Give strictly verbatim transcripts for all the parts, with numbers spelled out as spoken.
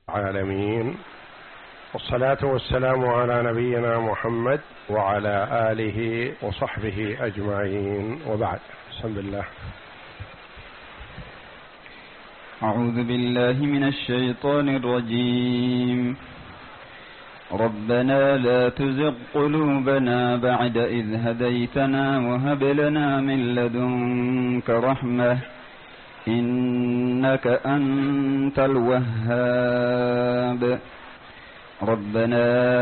العالمين، والصلاة والسلام على نبينا محمد وعلى آله وصحبه أجمعين، وبعد. بسم الله. أعوذ بالله من الشيطان الرجيم. ربنا لا تزغ قلوبنا بعد إذ هديتنا وهب لنا من لدنك رحمة إنك أنت الوهاب. ربنا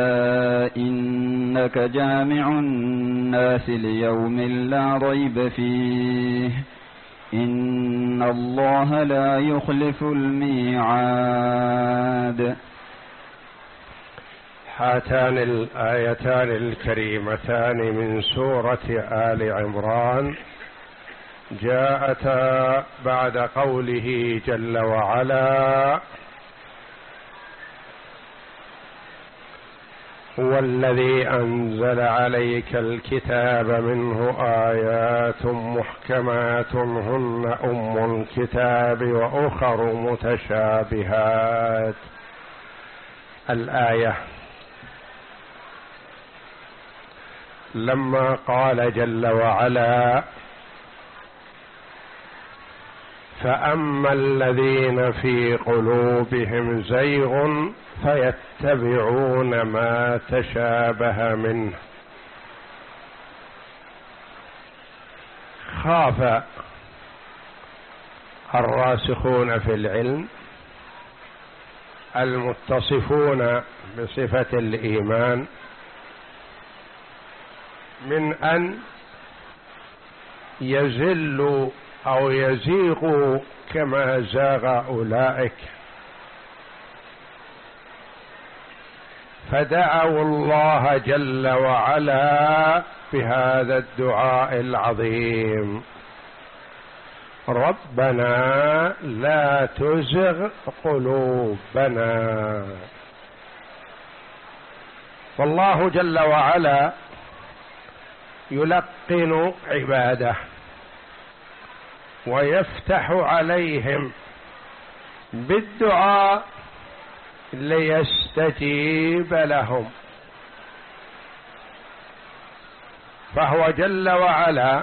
إنك جامع الناس ليوم لا ريب فيه إن الله لا يخلف الميعاد. هاتان الآيتان الكريمتان من سورة آل عمران جاءتا بعد قوله جل وعلا: هو الذي أنزل عليك الكتاب منه آيات محكمات هن أم الكتاب وأخر متشابهات. الآية. لما قال جل وعلا: فأما الذين في قلوبهم زيغ فيتبعون ما تشابه منه، خاف الراسخون في العلم المتصفون بصفة الإيمان من أن يزلوا أو يزيغوا كما زاغ أولئك، فدعوا الله جل وعلا بهذا الدعاء العظيم: ربنا لا تزغ قلوبنا. والله جل وعلا يلقن عباده ويفتح عليهم بالدعاء ليستجيب لهم، فهو جل وعلا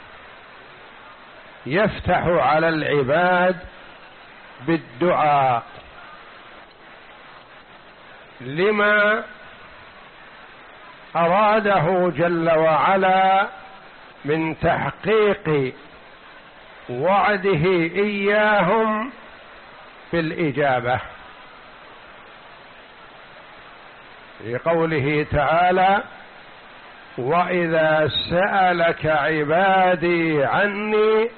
يفتح على العباد بالدعاء لما أراده جل وعلا من تحقيق وعده إياهم بالإجابة، في قوله تعالى: وإذا سألك عبادي عني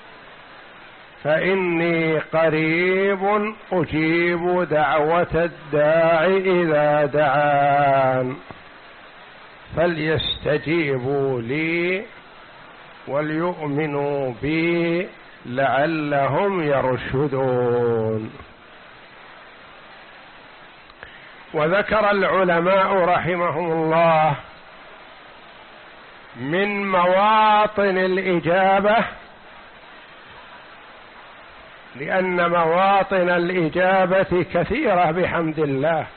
فإني قريب أجيب دعوة الداع إذا دعان فليستجيبوا لي وليؤمنوا بي لعلهم يرشدون. وذكر العلماء رحمهم الله من مواطن الإجابة، لأن مواطن الإجابة كثيرة بحمد الله.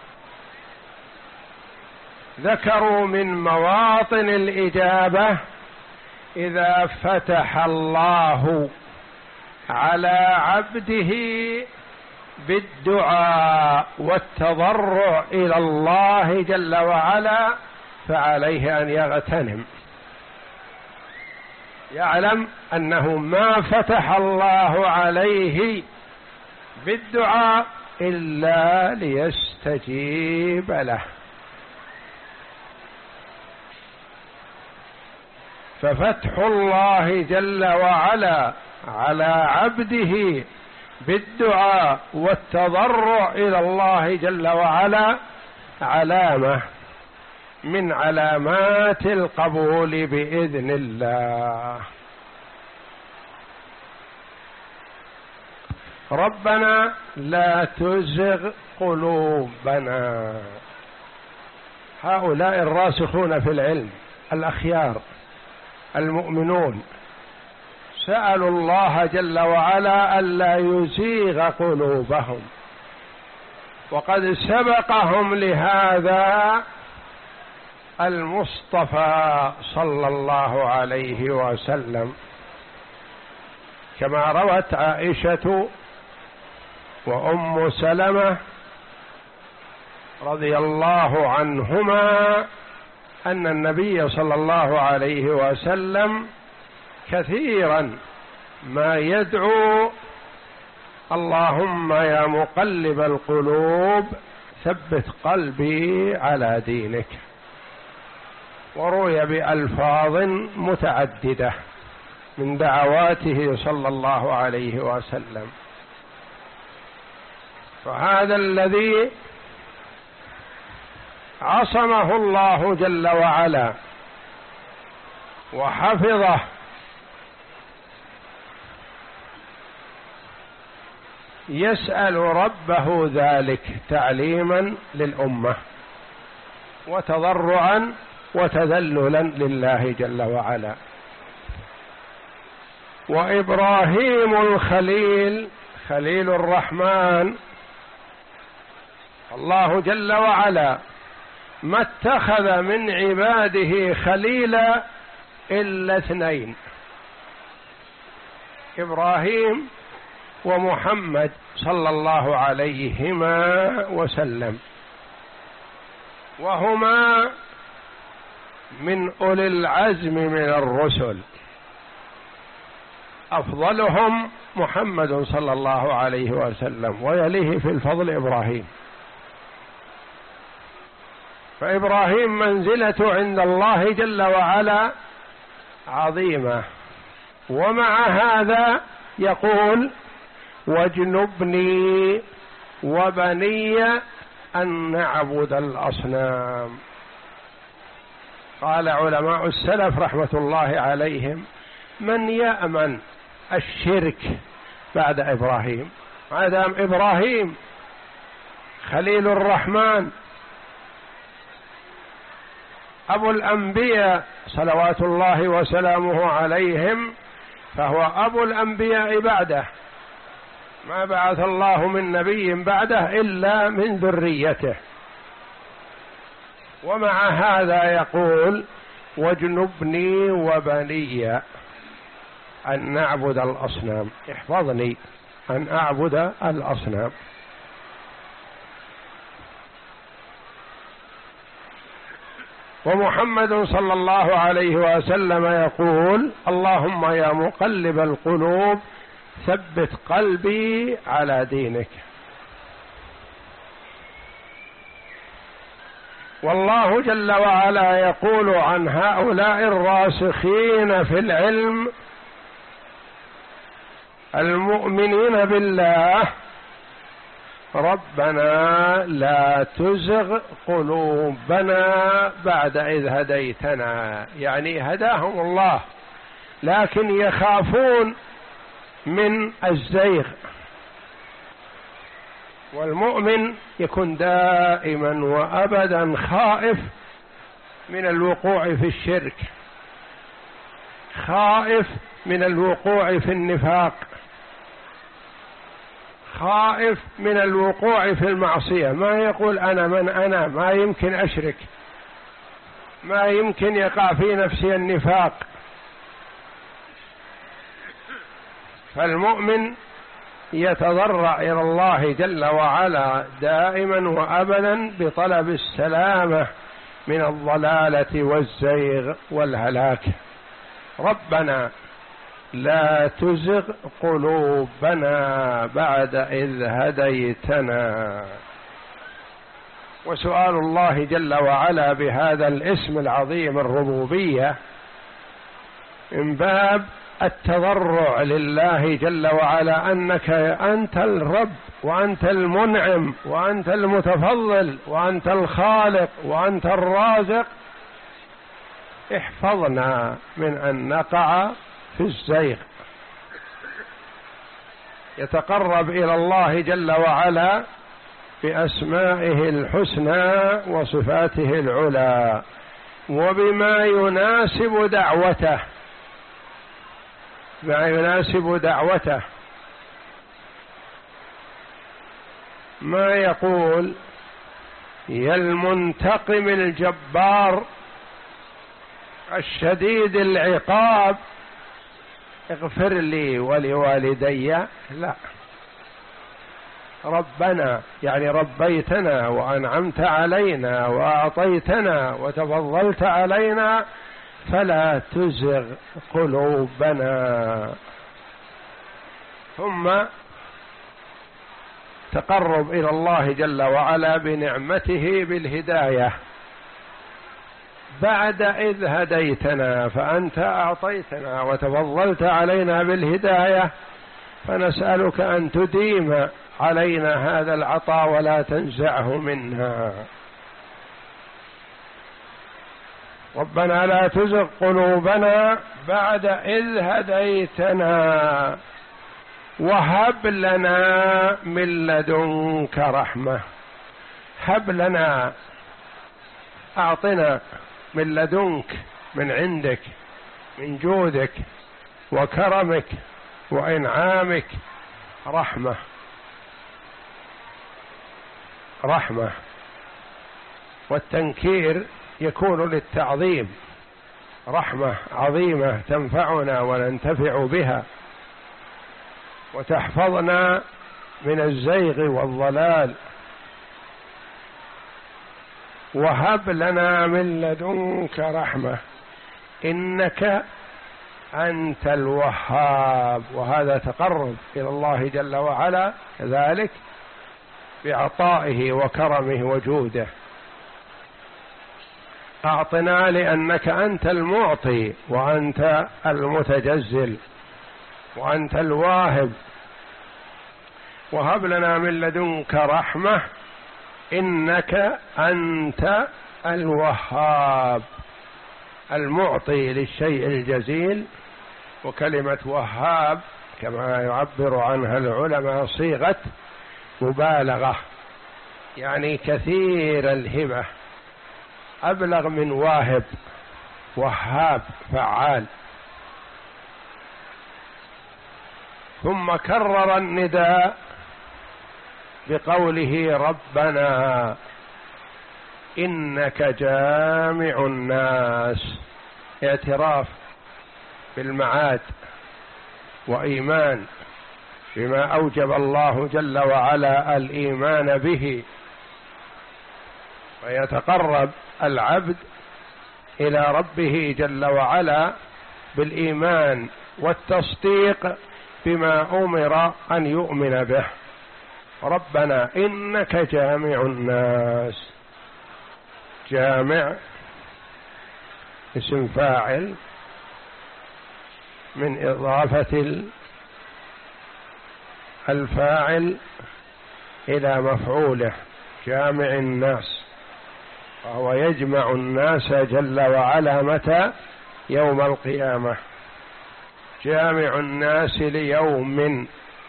ذكروا من مواطن الإجابة: إذا فتح الله على عبده بالدعاء والتضرع إلى الله جل وعلا فعليه أن يغتنم، يعلم أنه ما فتح الله عليه بالدعاء إلا ليستجيب له، ففتح الله جل وعلا على عبده بالدعاء والتضرع إلى الله جل وعلا علامة من علامات القبول بإذن الله. ربنا لا تزغ قلوبنا. هؤلاء الراسخون في العلم الأخيار المؤمنون سألوا الله جل وعلا ألا يزيغ قلوبهم، وقد سبقهم لهذا المصطفى صلى الله عليه وسلم، كما روت عائشة وأم سلمة رضي الله عنهما أن النبي صلى الله عليه وسلم كثيرا ما يدعو: اللهم يا مقلب القلوب ثبت قلبي على دينك، وروي بألفاظ متعددة من دعواته صلى الله عليه وسلم. فهذا الذي عصمه الله جل وعلا وحفظه يسأل ربه ذلك تعليما للأمة وتضرعا وتذللا لله جل وعلا. وإبراهيم الخليل خليل الرحمن، الله جل وعلا ما اتخذ من عباده خليلا إلا اثنين: إبراهيم ومحمد صلى الله عليهما وسلم، وهما من أولي العزم من الرسل، أفضلهم محمد صلى الله عليه وسلم، ويليه في الفضل إبراهيم. فإبراهيم منزلته عند الله جل وعلا عظيمة، ومع هذا يقول: واجنبني وبني أن نعبد الأصنام. قال علماء السلف رحمة الله عليهم: من يأمن الشرك بعد إبراهيم؟ ما دام إبراهيم خليل الرحمن أبو الأنبياء صلوات الله وسلامه عليهم، فهو أبو الأنبياء بعده، ما بعث الله من نبي بعده إلا من ذريته. ومع هذا يقول: واجنبني وبني أن نعبد الأصنام، احفظني أن أعبد الأصنام. ومحمد صلى الله عليه وسلم يقول: اللهم يا مقلب القلوب ثبت قلبي على دينك. والله جل وعلا يقول عن هؤلاء الراسخين في العلم المؤمنين بالله: ربنا لا تزغ قلوبنا بعد إذ هديتنا، يعني هداهم الله لكن يخافون من الزيغ. والمؤمن يكون دائما وأبدا خائف من الوقوع في الشرك، خائف من الوقوع في النفاق، خائف من الوقوع في المعصية. ما يقول أنا من أنا، ما يمكن أشرك، ما يمكن يقع في نفسي النفاق. فالمؤمن يتضرع إلى الله جل وعلا دائما وأبدا بطلب السلامة من الضلالة والزيغ والهلاك. ربنا لا تزغ قلوبنا بعد إذ هديتنا. وسؤال الله جل وعلا بهذا الاسم العظيم الربوبية من باب التضرع لله جل وعلا، أنك أنت الرب وأنت المنعم وأنت المتفضل وأنت الخالق وأنت الرازق، احفظنا من أن نقع في الزيغ. يتقرب إلى الله جل وعلا بأسمائه الحسنى وصفاته العلى وبما يناسب دعوته، ما يناسب دعوته. ما يقول يا المنتقم الجبار الشديد العقاب اغفر لي ولوالدي، لا، ربنا يعني ربيتنا وأنعمت علينا وأعطيتنا وتفضلت علينا فلا تزغ قلوبنا. ثم تقرب إلى الله جل وعلا بنعمته بالهداية بعد إذ هديتنا، فأنت أعطيتنا وتفضلت علينا بالهداية، فنسألك أن تديم علينا هذا العطاء ولا تنزعه منا. ربنا لا تزغ قلوبنا بعد إذ هديتنا وهب لنا من لدنك رحمة. هب لنا، أعطنا من لدنك، من عندك، من جودك وكرمك وإنعامك رحمة. رحمة والتنكير يكون للتعظيم، رحمة عظيمة تنفعنا وننتفع بها وتحفظنا من الزيغ والضلال. وهب لنا من لدنك رحمة إنك أنت الوهاب. وهذا تقرب إلى الله جل وعلا كذلك بعطائه وكرمه وجوده. أعطنا لأنك أنت المعطي وأنت المتجزل وأنت الواهب. وهب لنا من لدنك رحمة إنك أنت الوهاب، المعطي للشيء الجزيل. وكلمة وهاب كما يعبر عنها العلماء صيغة مبالغة، يعني كثير الهبة، أبلغ من واهب. وهاب فعال. ثم كرر النداء بقوله ربنا إنك جامع الناس، اعتراف بالمعاد وإيمان بما أوجب الله جل وعلا الإيمان به. ويتقرب العبد إلى ربه جل وعلا بالإيمان والتصديق بما أمر أن يؤمن به. ربنا إنك جامع الناس. جامع اسم فاعل من إضافة الفاعل إلى مفعوله، جامع الناس، وهو يجمع الناس جل وعلا متى؟ يوم القيامة. جامع الناس ليوم،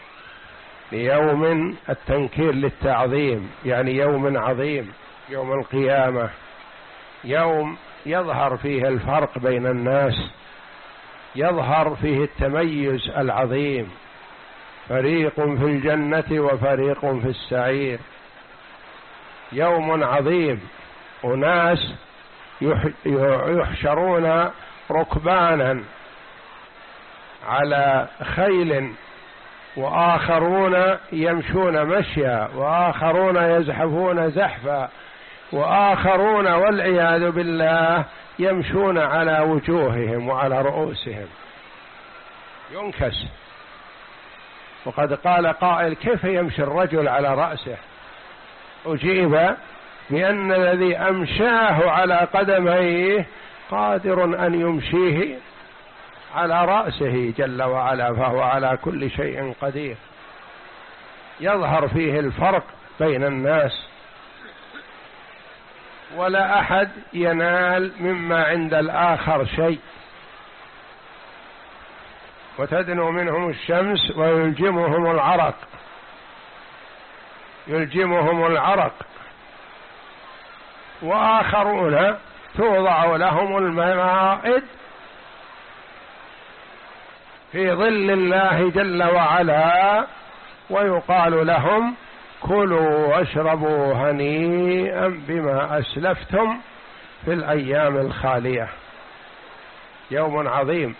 ليوم التنكير للتعظيم، يعني يوم عظيم، يوم القيامة، يوم يظهر فيه الفرق بين الناس، يظهر فيه التميز العظيم، فريق في الجنة وفريق في السعير. يوم عظيم، أناس يحشرون ركبانا على خيل، وآخرون يمشون مشيا، وآخرون يزحفون زحفا، وآخرون والعياذ بالله يمشون على وجوههم وعلى رؤوسهم ينكس. وقد قال قائل كيف يمشي الرجل على رأسه؟ أجيب بأن الذي أمشاه على قدميه قادر أن يمشيه على رأسه جل وعلا، فهو على كل شيء قدير. يظهر فيه الفرق بين الناس، ولا أحد ينال مما عند الآخر شيء. وتدنو منهم الشمس ويلجمهم العرق، يلجمهم العرق. وآخرون توضع لهم الموائد في ظل الله جل وعلا، ويقال لهم كلوا واشربوا هنيئا بما أسلفتم في الأيام الخالية. يوم عظيم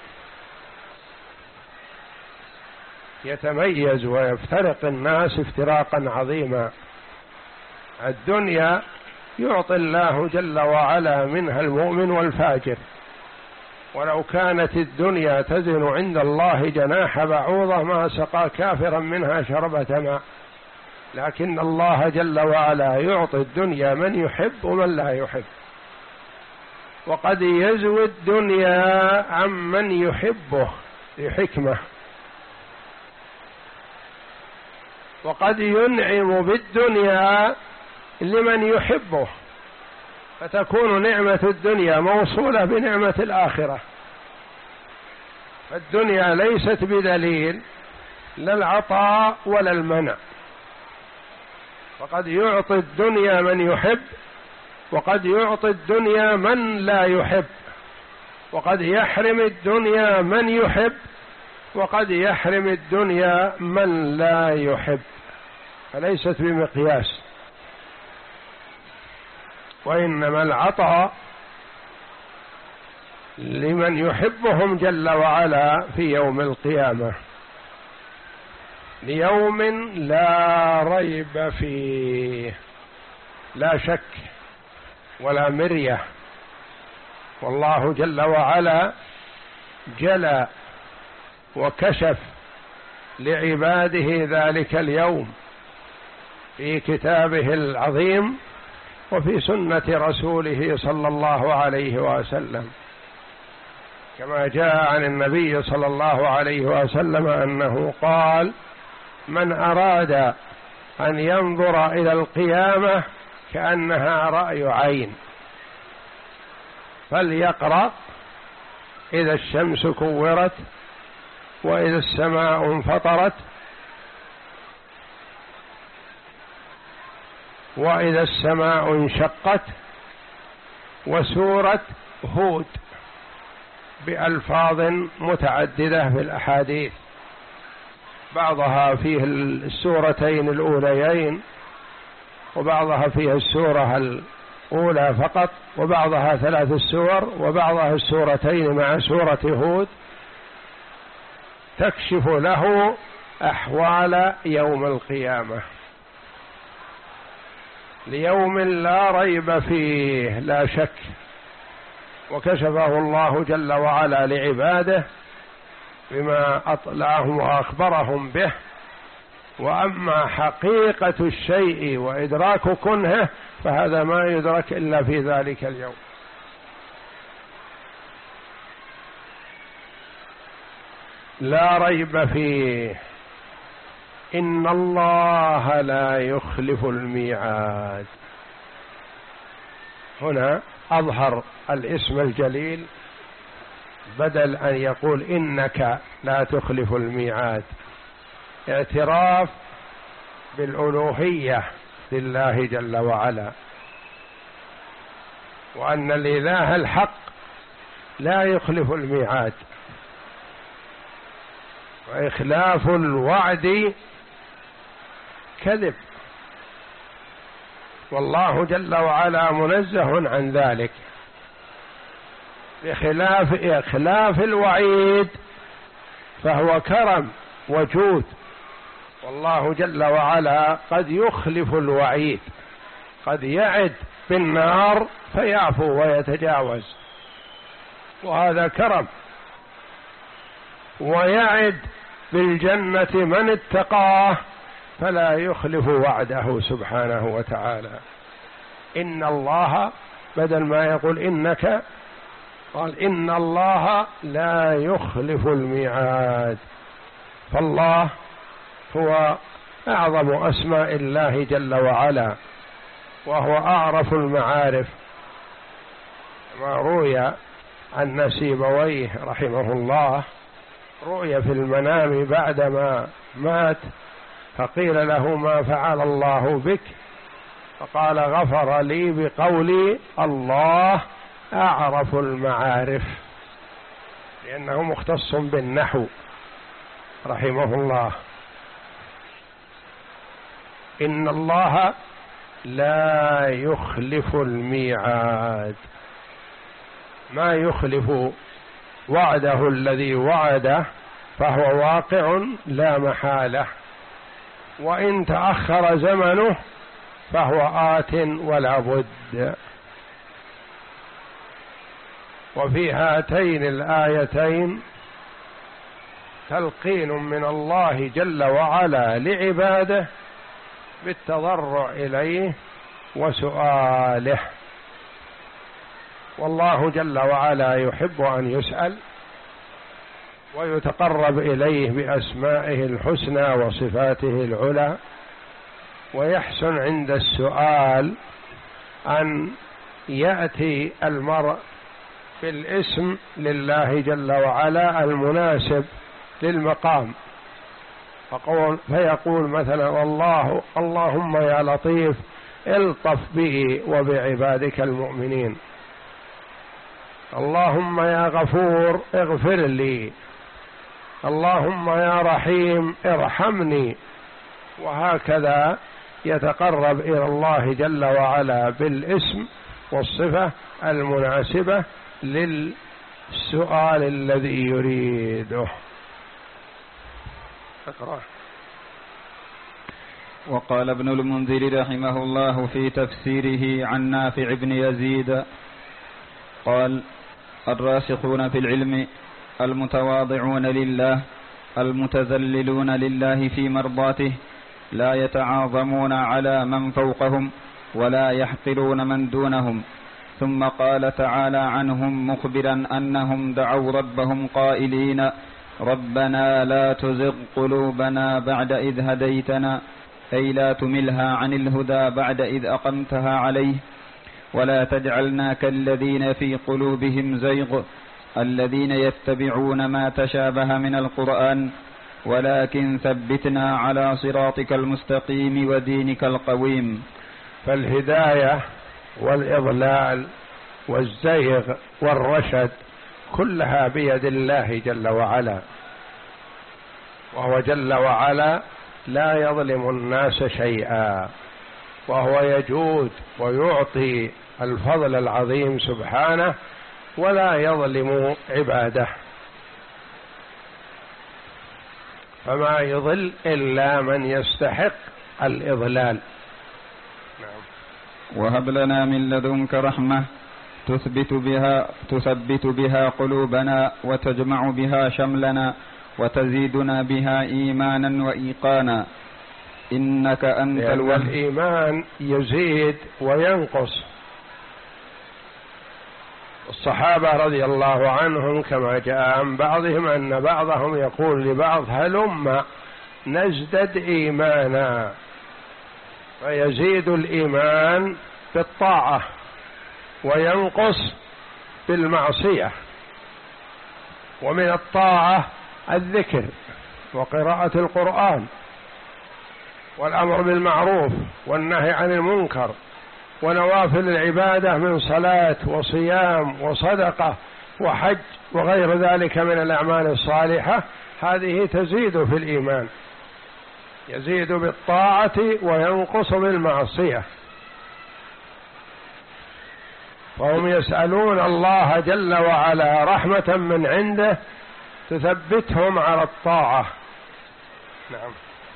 يتميز ويفترق الناس افتراقا عظيما. الدنيا يعطي الله جل وعلا منها المؤمن والفاجر، ولو كانت الدنيا تزن عند الله جناح بعوضة ما سقى كافرا منها شربة ماء، لكن الله جل وعلا يعطي الدنيا من يحب ومن لا يحب، وقد يزوي الدنيا عمن يحبه لحكمة، وقد ينعم بالدنيا لمن يحبه، فتكون نعمة الدنيا موصولة بنعمة الآخرة. فالدنيا ليست بدليل لا العطاء ولا المنع، وقد يعطي الدنيا من يحب، وقد يعطي الدنيا من لا يحب، وقد يحرم الدنيا من يحب، وقد يحرم الدنيا من لا يحب، فليست بمقياس. وإنما العطاء لمن يحبهم جل وعلا في يوم القيامة، ليوم لا ريب فيه، لا شك ولا مرية. والله جل وعلا جلى وكشف لعباده ذلك اليوم في كتابه العظيم وفي سنة رسوله صلى الله عليه وسلم، كما جاء عن النبي صلى الله عليه وسلم أنه قال: من أراد أن ينظر إلى القيامة كأنها رأي عين فليقرأ إذا الشمس كورت، وإذا السماء انفطرت، وإذا السماء انشقت، وسورة هود، بألفاظ متعددة في الأحاديث، بعضها فيه السورتين الأوليين، وبعضها فيه السورة الأولى فقط، وبعضها ثلاث السور، وبعضها السورتين مع سورة هود، تكشف له أحوال يوم القيامة، ليوم لا ريب فيه لا شك. وكشفه الله جل وعلا لعباده بما أطلعهم وأخبرهم به. وأما حقيقة الشيء وإدراك كنهه فهذا ما يدرك إلا في ذلك اليوم. لا ريب فيه إن الله لا يخلف الميعاد. هنا أظهر الاسم الجليل، بدل أن يقول إنك لا تخلف الميعاد، اعتراف بالألوهية لله جل وعلا، وأن الإله الحق لا يخلف الميعاد، وإخلاف الوعد كذب، والله جل وعلا منزه عن ذلك، بخلاف إخلاف الوعيد فهو كرم وجود، والله جل وعلا قد يخلف الوعيد، قد يعد بالنار فيعفو ويتجاوز، وهذا كرم، ويعد بالجنة من اتقاه فلا يخلف وعده سبحانه وتعالى. إن الله، بدل ما يقول إنك قال إن الله لا يخلف الميعاد. فالله هو أعظم أسماء الله جل وعلا، وهو أعرف المعارف، ما روي عن سيبويه رحمه الله، رؤي في المنام بعدما مات فقيل له: ما فعل الله بك؟ فقال: غفر لي بقولي الله أعرف المعارف، لأنه مختص بالنحو رحمه الله. إن الله لا يخلف الميعاد، ما يخلف وعده الذي وعده، فهو واقع لا محالة، وإن تأخر زمنه فهو آت ولا بد. وفي هاتين الآيتين تلقين من الله جل وعلا لعباده بالتضرع إليه وسؤاله، والله جل وعلا يحب أن يسأل ويتقرب إليه بأسمائه الحسنى وصفاته العلى، ويحسن عند السؤال أن يأتي المرء بالاسم لله جل وعلا المناسب للمقام، فقول فيقول مثلا والله اللهم يا لطيف الطف بي وبعبادك المؤمنين، اللهم يا غفور اغفر لي، اللهم يا رحيم ارحمني، وهكذا يتقرب إلى الله جل وعلا بالاسم والصفة المناسبة للسؤال الذي يريده. اقرأ. وقال ابن المنذر رحمه الله في تفسيره عن نافع بن يزيد قال: الراسخون في العلم المتواضعون لله المتذللون لله في مرضاته، لا يتعاظمون على من فوقهم ولا يحقرون من دونهم. ثم قال تعالى عنهم مخبرا أنهم دعوا ربهم قائلين: ربنا لا تزغ قلوبنا بعد إذ هديتنا، أي لا تملها عن الهدى بعد إذ أقمتها عليه، ولا تجعلنا كالذين في قلوبهم زيغ الذين يتبعون ما تشابه من القرآن، ولكن ثبتنا على صراطك المستقيم ودينك القويم. فالهداية والإضلال والزيغ والرشد كلها بيد الله جل وعلا، وهو جل وعلا لا يظلم الناس شيئا، وهو يجود ويعطي الفضل العظيم سبحانه ولا يظلم عباده، فما يضل إلا من يستحق الإضلال. نعم. وهب لنا من لدنك رحمة تثبت بها تثبت بها قلوبنا وتجمع بها شملنا وتزيدنا بها إيمانا وإيقانا، إنك أنت الوهاب. الإيمان يزيد وينقص. الصحابة رضي الله عنهم كما جاء عن بعضهم أن بعضهم يقول لبعض: هلم نزدد إيمانا، فيزيد الإيمان بالطاعة وينقص بالمعصية. ومن الطاعة الذكر وقراءة القرآن والأمر بالمعروف والنهي عن المنكر ونوافل العبادة من صلاة وصيام وصدقة وحج وغير ذلك من الأعمال الصالحة، هذه تزيد في الإيمان، يزيد بالطاعة وينقص بالمعصية. وهم يسألون الله جل وعلا رحمة من عنده تثبتهم على الطاعة. نعم.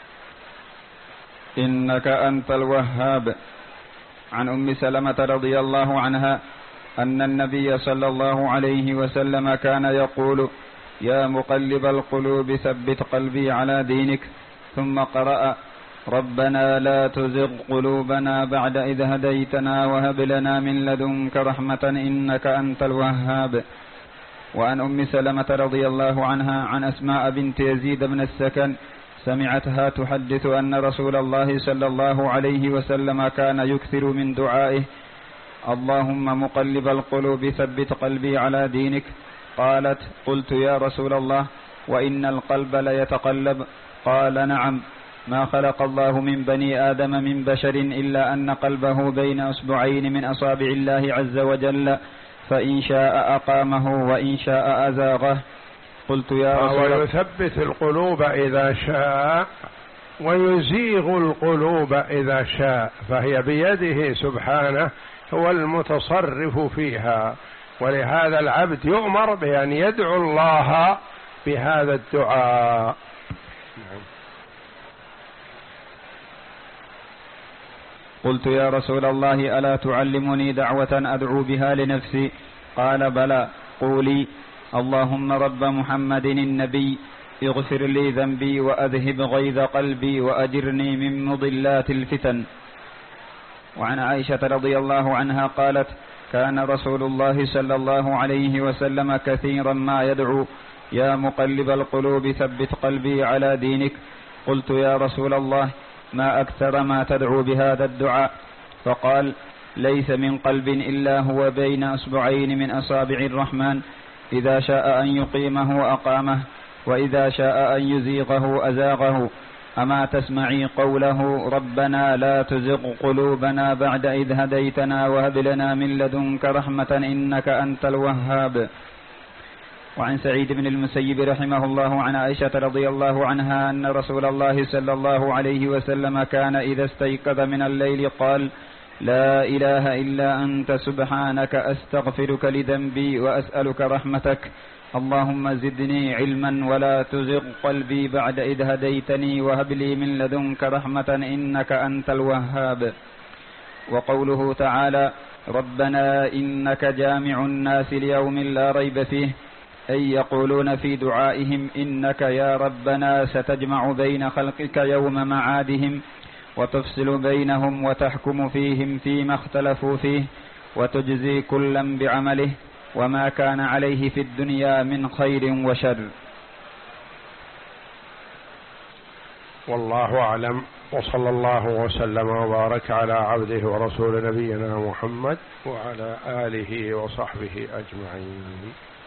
إنك أنت الوهاب. عن أم سلمة رضي الله عنها أن النبي صلى الله عليه وسلم كان يقول: يا مقلب القلوب ثبت قلبي على دينك. ثم قرأ: ربنا لا تزغ قلوبنا بعد إذ هديتنا وهب لنا من لدنك رحمة إنك أنت الوهاب. وعن أم سلمة رضي الله عنها عن أسماء بنت يزيد بن السكن سمعتها تحدث أن رسول الله صلى الله عليه وسلم كان يكثر من دعائه: اللهم مقلب القلوب ثبت قلبي على دينك. قالت: قلت يا رسول الله وإن القلب ليتقلب؟ قال: نعم، ما خلق الله من بني آدم من بشر إلا أن قلبه بين أصبعين من أصابع الله عز وجل، فإن شاء أقامه وإن شاء أزاغه. قلت يا رسول الله، ويثبت القلوب إذا شاء ويزيغ القلوب إذا شاء، فهي بيده سبحانه، هو المتصرف فيها. ولهذا العبد يؤمر بأن يدعو الله بهذا الدعاء. قلت يا رسول الله ألا تعلمني دعوة أدعو بها لنفسي؟ قال بلى، قولي اللهم رب محمد النبي اغفر لي ذنبي وأذهب غيظ قلبي وأجرني من مضلات الفتن. وعن عائشة رضي الله عنها قالت كان رسول الله صلى الله عليه وسلم كثيرا ما يدعو يا مقلب القلوب ثبت قلبي على دينك. قلت يا رسول الله ما أكثر ما تدعو بهذا الدعاء؟ فقال ليس من قلب إلا هو بين أصبعين من أصابع الرحمن، إذا شاء أن يقيمه أقامه وإذا شاء أن يزيغه أزاغه. أما تسمعي قوله ربنا لا تزغ قلوبنا بعد إذ هديتنا وهب لنا من لدنك رحمة إنك أنت الوهاب. وعن سعيد بن المسيب رحمه الله عن عائشة رضي الله عنها أن رسول الله صلى الله عليه وسلم كان إذا استيقظ من الليل قال لا إله إلا أنت سبحانك أستغفرك لذنبي وأسألك رحمتك، اللهم زدني علما ولا تزغ قلبي بعد إذ هديتني وهب لي من لدنك رحمة إنك أنت الوهاب. وقوله تعالى ربنا إنك جامع الناس ليوم لا ريب فيه، أي يقولون في دعائهم إنك يا ربنا ستجمع بين خلقك يوم معادهم وتفصل بينهم وتحكم فيهم فيما اختلفوا فيه وتجزي كلا بعمله وما كان عليه في الدنيا من خير وشر. والله أعلم، وصلى الله وسلم وبارك على عبده ورسول نبينا محمد وعلى آله وصحبه أجمعين.